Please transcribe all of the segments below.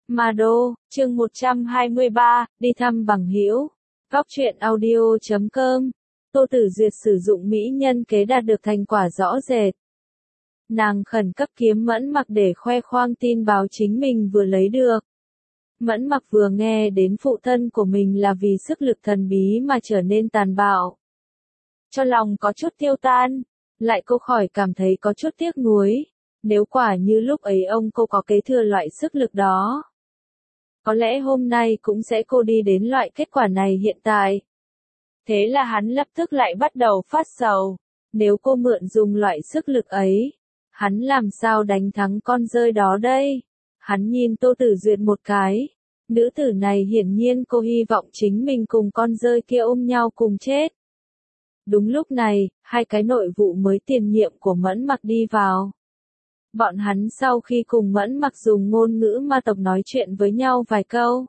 Ma Đô, chương 123, đi thăm bằng hữu. Góc truyện audio.com. Tô Tử Duyệt sử dụng mỹ nhân kế đạt được thành quả rõ rệt. Nàng khẩn cấp kiếm Mẫn Mặc để khoe khoang tin báo chính mình vừa lấy được. Mẫn Mặc vừa nghe đến phụ thân của mình là vì sức lực thần bí mà trở nên tàn bạo. Cho lòng có chút tiêu tan, lại cô khỏi cảm thấy có chút tiếc nuối. Nếu quả như lúc ấy cô có kế thừa loại sức lực đó, có lẽ hôm nay cũng sẽ cô đi đến loại kết quả này hiện tại. Thế là hắn lập tức lại bắt đầu phát sầu. Nếu cô mượn dùng loại sức lực ấy, hắn làm sao đánh thắng con dơi đó đây? Hắn nhìn Tô Tử Duyệt một cái. Nữ tử này hiển nhiên cô hy vọng chính mình cùng con dơi kia ôm nhau cùng chết. Đúng lúc này, hai cái nội vụ mới tiền nhiệm của Mẫn Mặc đi vào. Bọn hắn sau khi cùng Mẫn Mặc dùng ngôn ngữ ma tộc nói chuyện với nhau vài câu.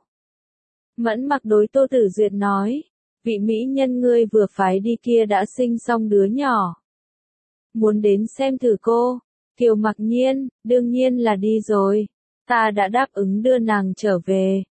Mẫn Mặc đối Tô Tử Duyệt nói, vị mỹ nhân ngươi vừa phái đi kia đã sinh xong đứa nhỏ. Muốn đến xem thử cô. Kiều Mặc Nhiên, đương nhiên là đi rồi. Ta đã đáp ứng đưa nàng trở về.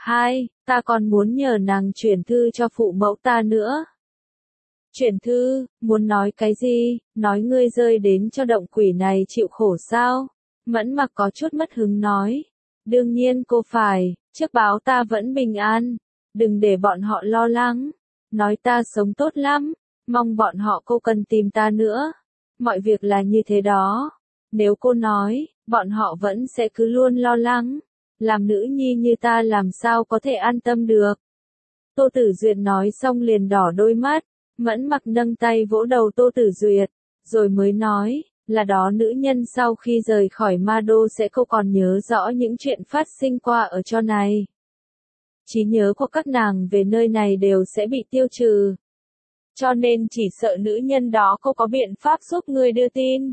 Ta còn muốn nhờ nàng chuyển thư cho phụ mẫu ta nữa. Chuyển thư, muốn nói cái gì, nói ngươi rơi đến cho động quỷ này chịu khổ sao? Mẫn Mặc có chút mất hứng nói. Đương nhiên cô phải, trước báo ta vẫn bình an, đừng để bọn họ lo lắng. Nói ta sống tốt lắm, mong bọn họ cô cần tìm ta nữa. Mọi việc là như thế đó. Nếu cô nói, bọn họ vẫn sẽ cứ luôn lo lắng. Làm nữ nhi như ta làm sao có thể an tâm được. Tô Tử Duyệt nói xong liền đỏ đôi mắt. Mẫn Mặc nâng tay vỗ đầu Tô Tử Duyệt, rồi mới nói, là đó nữ nhân sau khi rời khỏi Ma Đô sẽ không còn nhớ rõ những chuyện phát sinh qua ở chỗ này. Trí nhớ của các nàng về nơi này đều sẽ bị tiêu trừ. Cho nên chỉ sợ nữ nhân đó không có biện pháp giúp ngươi đưa tin.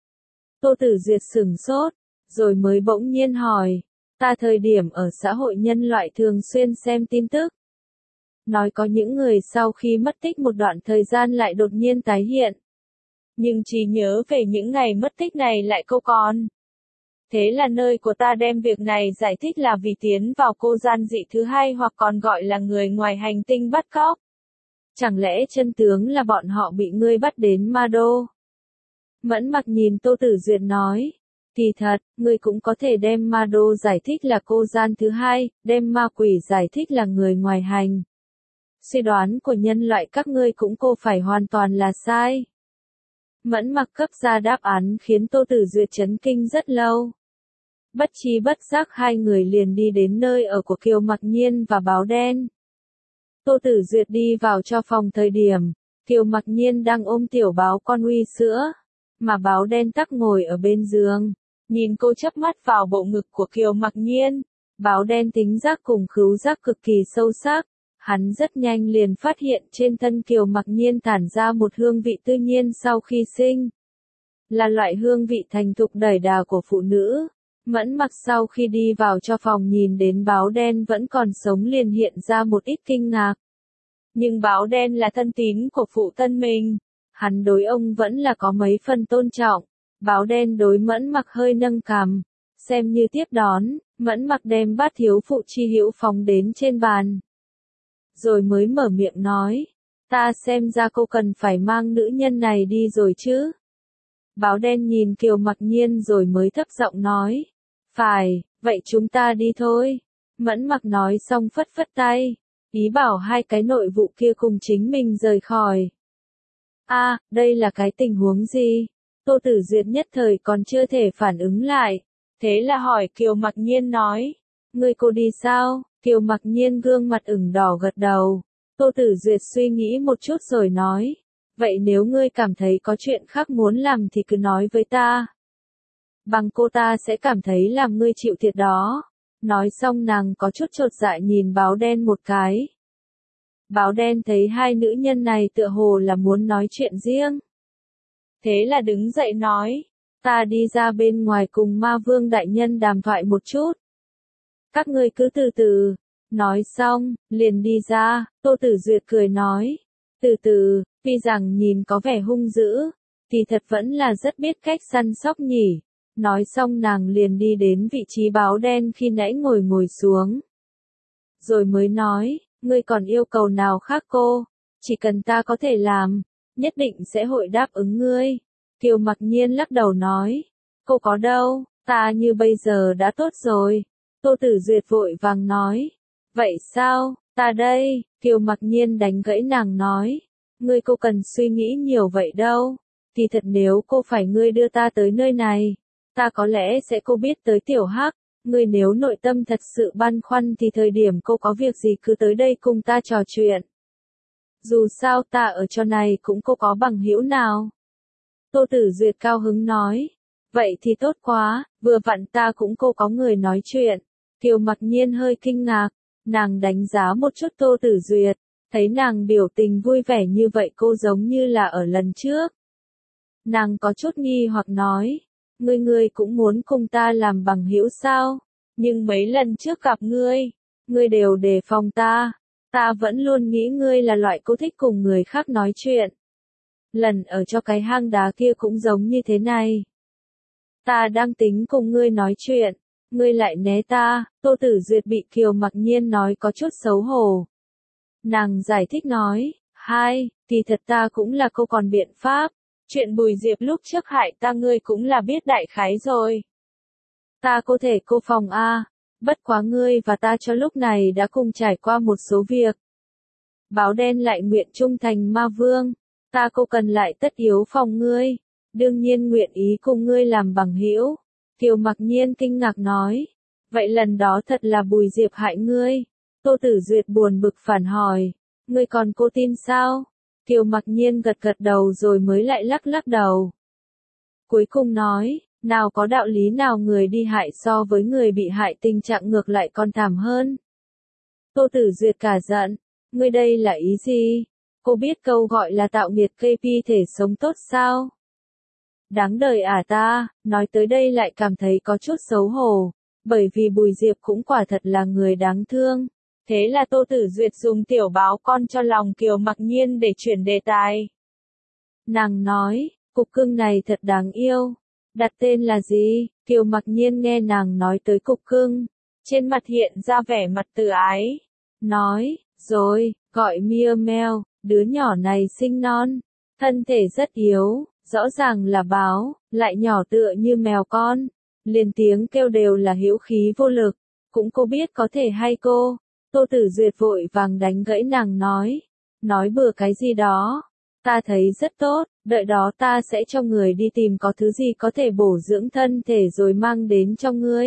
Tô Tử Duyệt sửng sốt, rồi mới bỗng nhiên hỏi, ta thời điểm ở xã hội nhân loại thường xuyên xem tin tức. Nói có những người sau khi mất tích một đoạn thời gian lại đột nhiên tái hiện. Nhưng trí nhớ về những ngày mất tích này lại không còn. Thế là nơi của ta đem việc này giải thích là vì tiến vào cô gian dị thứ hai hoặc còn gọi là người ngoài hành tinh bắt cóc. Chẳng lẽ chân tướng là bọn họ bị ngươi bắt đến Ma Đô? Mẫn Mặc nhìn Tô Tử Duyệt nói. Kỳ thật, ngươi cũng có thể đem Ma Đô giải thích là cô gian thứ hai, đem ma quỷ giải thích là người ngoài hành. Suy đoán của nhân loại các ngươi cũng cô phải hoàn toàn là sai. Mẫn Mặc cấp ra đáp án khiến Tô Tử Duyệt chấn kinh rất lâu. Bất chi bất giác hai người liền đi đến nơi ở của Kiều Mặc Nhiên và Báo Đen. Tô Tử Duyệt đi vào cho phòng thời điểm, Kiều Mặc Nhiên đang ôm tiểu báo con uy sữa, mà Báo Đen tắc ngồi ở bên giường, nhìn cô chớp mắt vào bộ ngực của Kiều Mặc Nhiên. Báo Đen tính giác cùng khứu giác cực kỳ sâu sắc. Hắn rất nhanh liền phát hiện trên thân Kiều Mặc Nhiên tản ra một hương vị tự nhiên sau khi sinh. Là loại hương vị thành thục đẩy đà của phụ nữ. Mẫn Mặc sau khi đi vào cho phòng nhìn đến Báo Đen vẫn còn sống liền hiện ra một ít kinh ngạc. Nhưng Báo Đen là thân tín của phụ thân mình. Hắn đối ông vẫn là có mấy phần tôn trọng. Báo Đen đối Mẫn Mặc hơi nâng cằm. Xem như tiếp đón, Mẫn Mặc đem bát thiếu phụ Chi Hữu phóng đến trên bàn. Rồi mới mở miệng nói, ta xem ra cô cần phải mang nữ nhân này đi rồi chứ. Báo Đen nhìn Kiều Mặc Nhiên rồi mới thấp giọng nói, phải, vậy chúng ta đi thôi. Mẫn Mặc nói xong phất phất tay, ý bảo hai cái nội vụ kia cùng chính mình rời khỏi. Đây là cái tình huống gì? Tô Tử Duyệt nhất thời còn chưa thể phản ứng lại. Thế là hỏi Kiều Mặc Nhiên nói, ngươi cô đi sao? Kiều Mặc Nhiên gương mặt ửng đỏ gật đầu. Tô Tử Duyệt suy nghĩ một chút rồi nói, vậy nếu ngươi cảm thấy có chuyện khác muốn làm thì cứ nói với ta. Bằng cô ta sẽ cảm thấy làm ngươi chịu thiệt đó. Nói xong nàng có chút chột dạ nhìn Báo Đen một cái. Báo Đen thấy hai nữ nhân này tựa hồ là muốn nói chuyện riêng. Thế là đứng dậy nói, ta đi ra bên ngoài cùng Ma Vương đại nhân đàm thoại một chút. Các ngươi cứ từ từ. Nói xong, liền đi ra. Tô Tử Duyệt cười nói, từ từ, tuy rằng nhìn có vẻ hung dữ, thì thật vẫn là rất biết cách săn sóc nhỉ. Nói xong nàng liền đi đến vị trí báo đen khi nãy ngồi xuống. Rồi mới nói, ngươi còn yêu cầu nào khác cô? Chỉ cần ta có thể làm, nhất định sẽ hội đáp ứng ngươi. Kiều Mặc Nhiên lắc đầu nói, cô có đâu, ta như bây giờ đã tốt rồi. Tô Tử Duyệt vội vàng nói, vậy sao, ta đây, Kiều Mặc Nhiên đánh gãy nàng nói, ngươi cô cần suy nghĩ nhiều vậy đâu. Thì thật nếu cô phải ngươi đưa ta tới nơi này, ta có lẽ sẽ cô biết tới Tiểu Hắc. Ngươi nếu nội tâm thật sự băn khoăn thì thời điểm cô có việc gì cứ tới đây cùng ta trò chuyện. Dù sao ta ở chỗ này cũng cô có bằng hữu nào. Tô Tử Duyệt cao hứng nói. Vậy thì tốt quá, vừa vặn ta cũng cô có người nói chuyện. Kiều Mặc Nhiên hơi kinh ngạc, nàng đánh giá một chút Tô Tử Duyệt, thấy nàng biểu tình vui vẻ như vậy cô giống như là ở lần trước. Nàng có chút nghi hoặc nói, ngươi cũng muốn cùng ta làm bằng hữu sao? Nhưng mấy lần trước gặp ngươi đều đề phòng ta vẫn luôn nghĩ ngươi là loại cô thích cùng người khác nói chuyện. Lần ở cho cái hang đá kia cũng giống như thế này. Ta đang tính cùng ngươi nói chuyện, ngươi lại né ta. Tô Tử Duyệt bị Kiều Mặc Nhiên nói có chút xấu hổ. Nàng giải thích nói, thì thật ta cũng là cô còn biện pháp. Chuyện Bùi Diệp lúc trước hại ta ngươi cũng là biết đại khái rồi. Ta có thể cô phòng a, bất quá ngươi và ta cho lúc này đã cùng trải qua một số việc. Báo đen lại nguyện trung thành ma vương, ta cô cần lại tất yếu phòng ngươi, đương nhiên nguyện ý cùng ngươi làm bằng hữu. Kiều Mặc Nhiên kinh ngạc nói, vậy lần đó thật là Bùi Diệp hại ngươi. Tô Tử Duyệt buồn bực phản hỏi, ngươi còn cô tin sao? Kiều Mặc Nhiên gật gật đầu rồi mới lại lắc đầu. Cuối cùng nói, nào có đạo lý nào người đi hại so với người bị hại tình trạng ngược lại còn thảm hơn. Tô Tử Duyệt cả giận, ngươi đây là ý gì? Cô biết câu gọi là tạo nghiệt KP thể sống tốt sao? Đáng đời ta, nói tới đây lại cảm thấy có chút xấu hổ, bởi vì Bùi Diệp cũng quả thật là người đáng thương. Thế là Tô Tử Duyệt dùng tiểu báo con cho lòng Kiều Mặc Nhiên để chuyển đề tài. Nàng nói, cục cưng này thật đáng yêu. Đặt tên là gì? Kiều Mặc Nhiên nghe nàng nói tới cục cưng, trên mặt hiện ra vẻ mặt từ ái. Nói, rồi, gọi Mia Mèo, đứa nhỏ này xinh non, thân thể rất yếu, rõ ràng là báo, lại nhỏ tựa như mèo con. Liền tiếng kêu đều là hữu khí vô lực, cũng cô biết có thể hay cô. Tô Tử Duyệt vội vàng đánh gãy nàng nói bừa cái gì đó. Ta thấy rất tốt, đợi đó ta sẽ cho người đi tìm có thứ gì có thể bổ dưỡng thân thể rồi mang đến cho ngươi.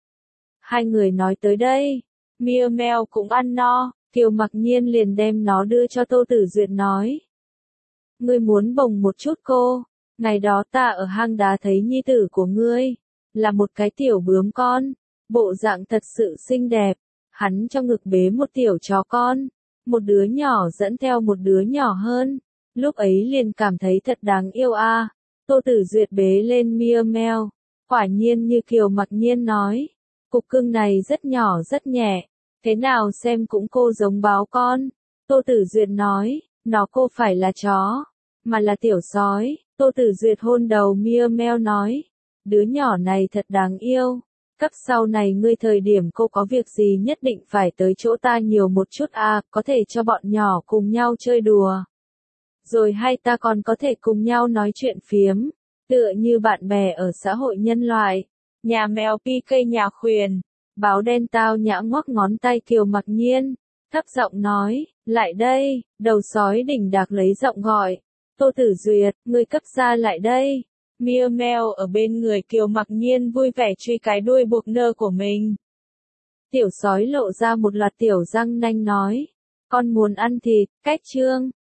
Hai người nói tới đây, Mia Mèo cũng ăn no, Kiều Mặc Nhiên liền đem nó đưa cho Tô Tử Duyệt nói. Ngươi muốn bồng một chút cô, ngày đó ta ở hang đá thấy nhi tử của ngươi, là một cái tiểu bướm con, bộ dạng thật sự xinh đẹp, hắn trong ngực bế một tiểu chó con, một đứa nhỏ dẫn theo một đứa nhỏ hơn. Lúc ấy liền cảm thấy thật đáng yêu a. Tô Tử Duyệt bế lên Mia Mèo, quả nhiên như Kiều Mặc Nhiên nói, cục cưng này rất nhỏ rất nhẹ, thế nào xem cũng cô giống báo con. Tô Tử Duyệt nói, nó cô phải là chó, mà là tiểu sói. Tô Tử Duyệt hôn đầu Mia Mèo nói, đứa nhỏ này thật đáng yêu. Cấp sau này ngươi thời điểm cô có việc gì nhất định phải tới chỗ ta nhiều một chút có thể cho bọn nhỏ cùng nhau chơi đùa. Rồi hay ta còn có thể cùng nhau nói chuyện phiếm, tựa như bạn bè ở xã hội nhân loại. Nhà mèo PK nhà khuyển, báo đen tao nhã ngoắc ngón tay Kiều Mặc Nhiên, thấp giọng nói, lại đây, đầu sói đỉnh đạc lấy giọng gọi. Tô Tử Duyệt, ngươi cấp ra lại đây. Mia Mèo ở bên người Kiều Mặc Nhiên vui vẻ truy cái đuôi buộc nơ của mình. Tiểu sói lộ ra một loạt tiểu răng nanh nói, con muốn ăn thịt, cách trương.